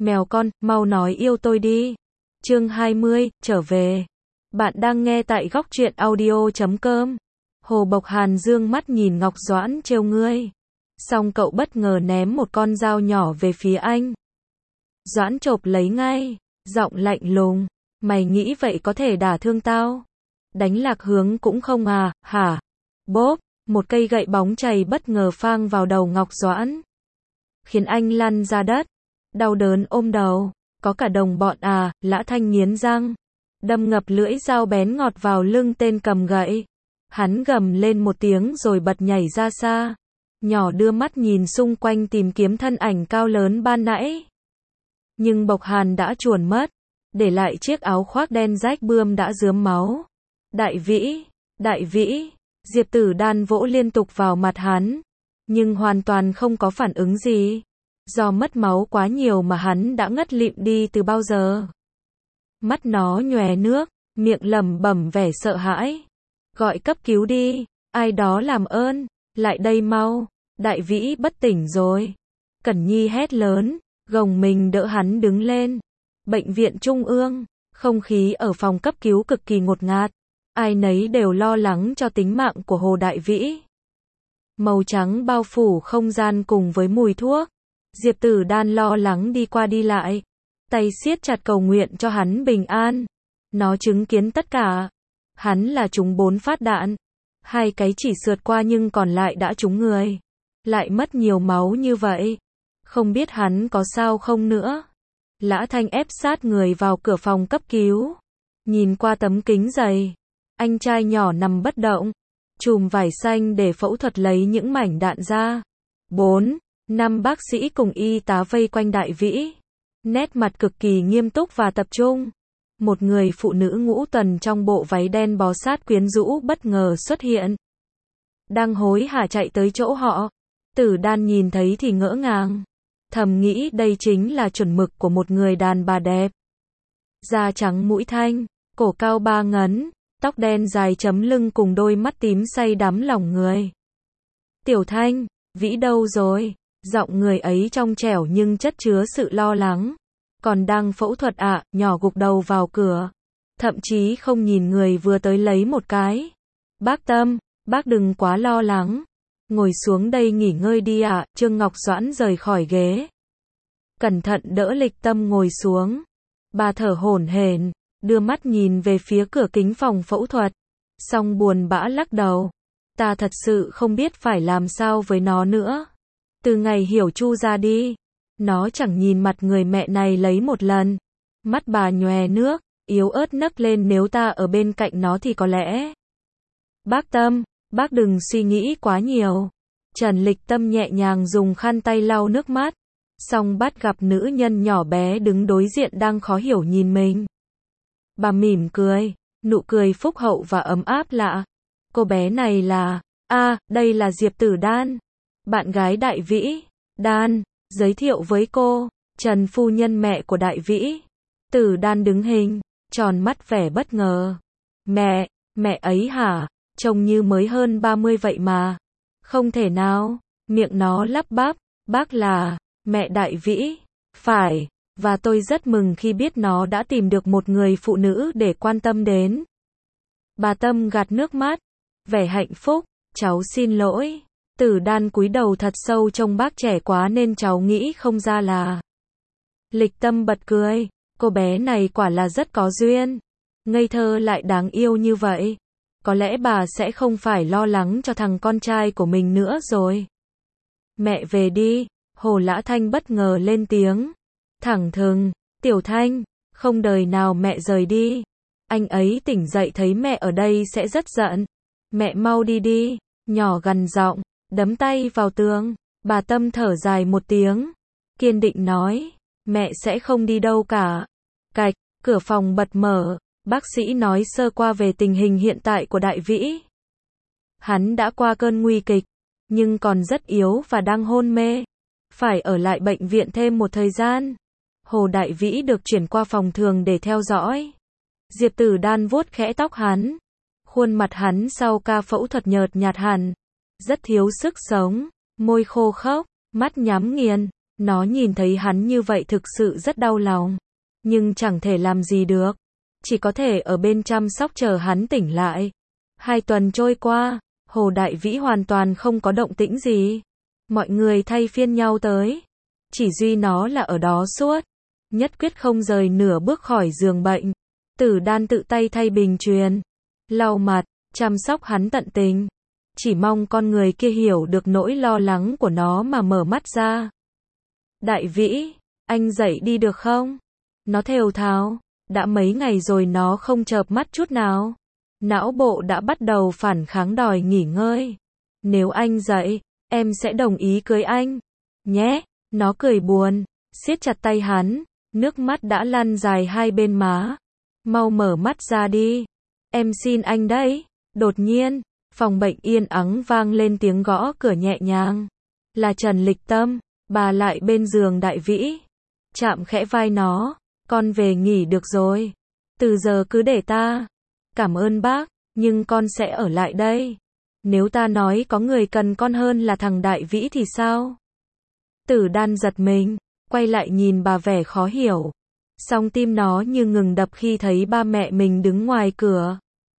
Mèo con, mau nói yêu tôi đi. Chương 20, trở về. Bạn đang nghe tại góc truyện audio.com. Hồ Bộc Hàn dương mắt nhìn Ngọc Doãn trêu ngươi. Xong cậu bất ngờ ném một con dao nhỏ về phía anh. Doãn chộp lấy ngay, giọng lạnh lùng. Mày nghĩ vậy có thể đả thương tao? Đánh lạc hướng cũng không à, hả? Bốp, một cây gậy bóng chày bất ngờ phang vào đầu Ngọc Doãn. Khiến anh lăn ra đất. Đau đớn ôm đầu. Có cả đồng bọn à, Lã Thanh nghiến răng. Đâm ngập lưỡi dao bén ngọt vào lưng tên cầm gậy. Hắn gầm lên một tiếng rồi bật nhảy ra xa. Nhỏ đưa mắt nhìn xung quanh tìm kiếm thân ảnh cao lớn ban nãy. Nhưng Bộc Hàn đã chuồn mất. Để lại chiếc áo khoác đen rách bươm đã rướm máu. Đại vĩ, Diệp Tử Đan vỗ liên tục vào mặt hắn. Nhưng hoàn toàn không có phản ứng gì. Do mất máu quá nhiều mà hắn đã ngất lịm đi từ bao giờ. Mắt nó nhòe nước, miệng lẩm bẩm vẻ sợ hãi. Gọi cấp cứu đi, ai đó làm ơn, lại đây mau, Đại Vĩ bất tỉnh rồi. Cẩn Nhi hét lớn, gồng mình đỡ hắn đứng lên. Bệnh viện Trung ương, không khí ở phòng cấp cứu cực kỳ ngột ngạt. Ai nấy đều lo lắng cho tính mạng của Hồ Đại Vĩ. Màu trắng bao phủ không gian cùng với mùi thuốc. Diệp Tử Đan lo lắng đi qua đi lại. Tay siết chặt cầu nguyện cho hắn bình an. Nó chứng kiến tất cả. Hắn là trúng 4 phát đạn. 2 cái chỉ sượt qua nhưng còn lại đã trúng người. Lại mất nhiều máu như vậy. Không biết hắn có sao không nữa. Lã Thanh ép sát người vào cửa phòng cấp cứu. Nhìn qua tấm kính dày. Anh trai nhỏ nằm bất động. Chùm vải xanh để phẫu thuật lấy những mảnh đạn ra. 4-5 bác sĩ cùng y tá vây quanh Đại Vĩ. Nét mặt cực kỳ nghiêm túc và tập trung. Một người phụ nữ ngũ tuần trong bộ váy đen bó sát quyến rũ bất ngờ xuất hiện. Đang hối hả chạy tới chỗ họ. Tử Đan nhìn thấy thì ngỡ ngàng. Thầm nghĩ đây chính là chuẩn mực của một người đàn bà đẹp. Da trắng mũi thanh, cổ cao 3 ngấn, tóc đen dài chấm lưng cùng đôi mắt tím say đắm lòng người. Tiểu Thanh, Vĩ đâu rồi? Giọng người ấy trong trẻo nhưng chất chứa sự lo lắng. Còn đang phẫu thuật ạ, nhỏ gục đầu vào cửa. Thậm chí không nhìn người vừa tới lấy một cái. Bác Tâm, bác đừng quá lo lắng. Ngồi xuống đây nghỉ ngơi đi ạ. Trương Ngọc Doãn rời khỏi ghế. Cẩn thận đỡ Lịch Tâm ngồi xuống. Bà thở hổn hển, đưa mắt nhìn về phía cửa kính phòng phẫu thuật. Xong buồn bã lắc đầu. Ta thật sự không biết phải làm sao với nó nữa. Từ ngày Hiểu Chu ra đi, nó chẳng nhìn mặt người mẹ này lấy một lần. Mắt bà nhòe nước, yếu ớt nấc lên, nếu ta ở bên cạnh nó thì có lẽ. Bác Tâm, bác đừng suy nghĩ quá nhiều. Trần Lịch Tâm nhẹ nhàng dùng khăn tay lau nước mắt. Xong bắt gặp nữ nhân nhỏ bé đứng đối diện đang khó hiểu nhìn mình. Bà mỉm cười, nụ cười phúc hậu và ấm áp lạ. Cô bé này là, đây là Diệp Tử Đan. Bạn gái Đại Vĩ. Đan, giới thiệu với cô, Trần phu nhân mẹ của Đại Vĩ. Tử Đan đứng hình, tròn mắt vẻ bất ngờ. Mẹ ấy hả? Trông như mới hơn 30 vậy mà. Không thể nào, miệng nó lắp bắp, bác là mẹ Đại Vĩ. Phải, và tôi rất mừng khi biết nó đã tìm được một người phụ nữ để quan tâm đến. Bà Tâm gạt nước mắt, vẻ hạnh phúc, cháu xin lỗi. Tử Đan cúi đầu thật sâu, trông bác trẻ quá nên cháu nghĩ không ra là. Lịch Tâm bật cười, cô bé này quả là rất có duyên. Ngây thơ lại đáng yêu như vậy. Có lẽ bà sẽ không phải lo lắng cho thằng con trai của mình nữa rồi. Mẹ về đi, Hồ Lã Thanh bất ngờ lên tiếng. Thẳng thừng, Tiểu Thanh, không đời nào mẹ rời đi. Anh ấy tỉnh dậy thấy mẹ ở đây sẽ rất giận. Mẹ mau đi đi, nhỏ gằn giọng, đấm tay vào tường. Bà Tâm thở dài một tiếng, kiên định nói, mẹ sẽ không đi đâu cả. Cạch, cửa phòng bật mở, bác sĩ nói sơ qua về tình hình hiện tại của Đại Vĩ. Hắn đã qua cơn nguy kịch, nhưng còn rất yếu và đang hôn mê. Phải ở lại bệnh viện thêm một thời gian. Hồ Đại Vĩ được chuyển qua phòng thường để theo dõi. Diệp Tử Đan vuốt khẽ tóc hắn. Khuôn mặt hắn sau ca phẫu thuật nhợt nhạt hẳn. Rất thiếu sức sống, môi khô khốc, mắt nhắm nghiền. Nó nhìn thấy hắn như vậy thực sự rất đau lòng. Nhưng chẳng thể làm gì được. Chỉ có thể ở bên chăm sóc chờ hắn tỉnh lại. 2 tuần trôi qua, Hồ Đại Vĩ hoàn toàn không có động tĩnh gì. Mọi người thay phiên nhau tới. Chỉ duy nó là ở đó suốt. Nhất quyết không rời nửa bước khỏi giường bệnh. Tử Đan tự tay thay bình truyền, lau mặt, chăm sóc hắn tận tình. Chỉ mong con người kia hiểu được nỗi lo lắng của nó mà mở mắt ra. Đại Vĩ, anh dậy đi được không? Nó thều thào, đã mấy ngày rồi nó không chợp mắt chút nào. Não bộ đã bắt đầu phản kháng đòi nghỉ ngơi. Nếu anh dậy, em sẽ đồng ý cưới anh. Nhé, nó cười buồn, siết chặt tay hắn, nước mắt đã lăn dài 2 bên má. Mau mở mắt ra đi. Em xin anh đấy. Đột nhiên, phòng bệnh yên ắng vang lên tiếng gõ cửa nhẹ nhàng. Là Trần Lịch Tâm, bà lại bên giường Đại Vĩ. Chạm khẽ vai nó, con về nghỉ được rồi. Từ giờ cứ để ta. Cảm ơn bác, nhưng con sẽ ở lại đây. Nếu ta nói có người cần con hơn là thằng Đại Vĩ thì sao? Tử Đan giật mình, quay lại nhìn bà vẻ khó hiểu. Song tim nó như ngừng đập khi thấy ba mẹ mình đứng ngoài cửa.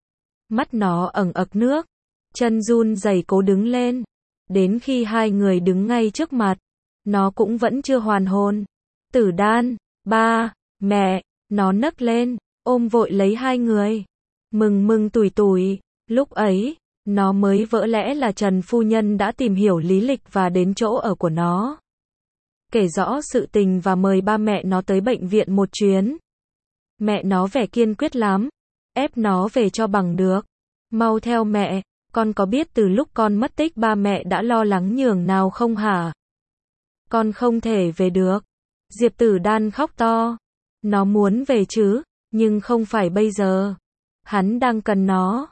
Mắt nó ẩn ực nước, chân run rẩy cố đứng lên. Đến khi 2 người đứng ngay trước mặt, nó cũng vẫn chưa hoàn hồn. Tử Đan, ba, mẹ, nó nấc lên, ôm vội lấy 2 người. Mừng tủi tủi, lúc ấy, nó mới vỡ lẽ là Trần phu nhân đã tìm hiểu lý lịch và đến chỗ ở của nó. Kể rõ sự tình và mời ba mẹ nó tới bệnh viện một chuyến. Mẹ nó vẻ kiên quyết lắm, ép nó về cho bằng được. Mau theo mẹ, con có biết từ lúc con mất tích ba mẹ đã lo lắng nhường nào không hả? Con không thể về được. Diệp Tử Đan khóc to. Nó muốn về chứ, nhưng không phải bây giờ. Hắn đang cần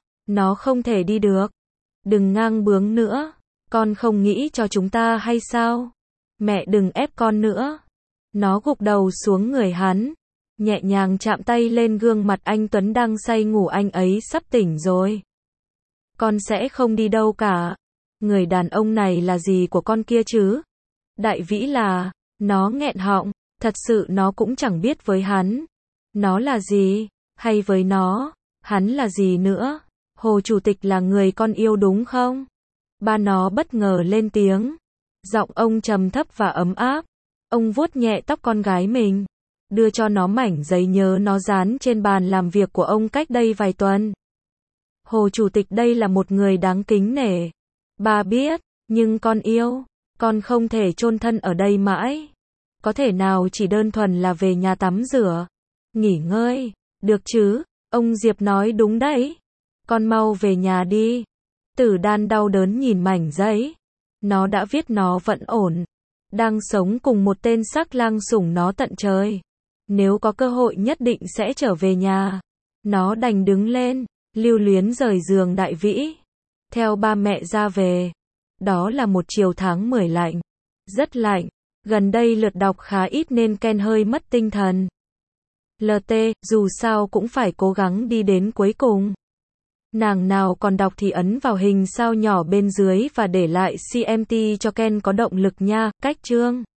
nó không thể đi được. Đừng ngang bướng nữa, con không nghĩ cho chúng ta hay sao? Mẹ đừng ép con nữa. Nó gục đầu xuống người hắn, nhẹ nhàng chạm tay lên gương mặt anh Tuấn đang say ngủ, anh ấy sắp tỉnh rồi. Con sẽ không đi đâu cả. Người đàn ông này là gì của con kia chứ? Đại Vĩ là, nó nghẹn họng, thật sự nó cũng chẳng biết với hắn. Nó là gì, hay với nó, hắn là gì nữa? Hồ Chủ tịch là người con yêu đúng không? Ba nó bất ngờ lên tiếng. Giọng ông trầm thấp và ấm áp. Ông vuốt nhẹ tóc con gái mình, đưa cho nó mảnh giấy nhớ nó dán trên bàn làm việc của ông cách đây vài tuần. Hồ Chủ tịch đây là một người đáng kính nể. Bà biết, nhưng con yêu, con không thể chôn thân ở đây mãi. Có thể nào chỉ đơn thuần là về nhà tắm rửa, nghỉ ngơi, được chứ? Ông Diệp nói đúng đấy. Con mau về nhà đi. Tử Đan đau đớn nhìn mảnh giấy. Nó đã viết nó vẫn ổn, đang sống cùng một tên sắc lang sủng nó tận trời. Nếu có cơ hội nhất định sẽ trở về nhà. Nó đành đứng lên, lưu luyến rời giường Đại Vĩ, theo ba mẹ ra về. Đó là một chiều tháng 10 lạnh, rất lạnh. Gần đây lượt đọc khá ít nên Ken hơi mất tinh thần. LT, dù sao cũng phải cố gắng đi đến cuối cùng. Nàng nào còn đọc thì ấn vào hình sao nhỏ bên dưới và để lại CMT cho Ken có động lực nha. Cách chương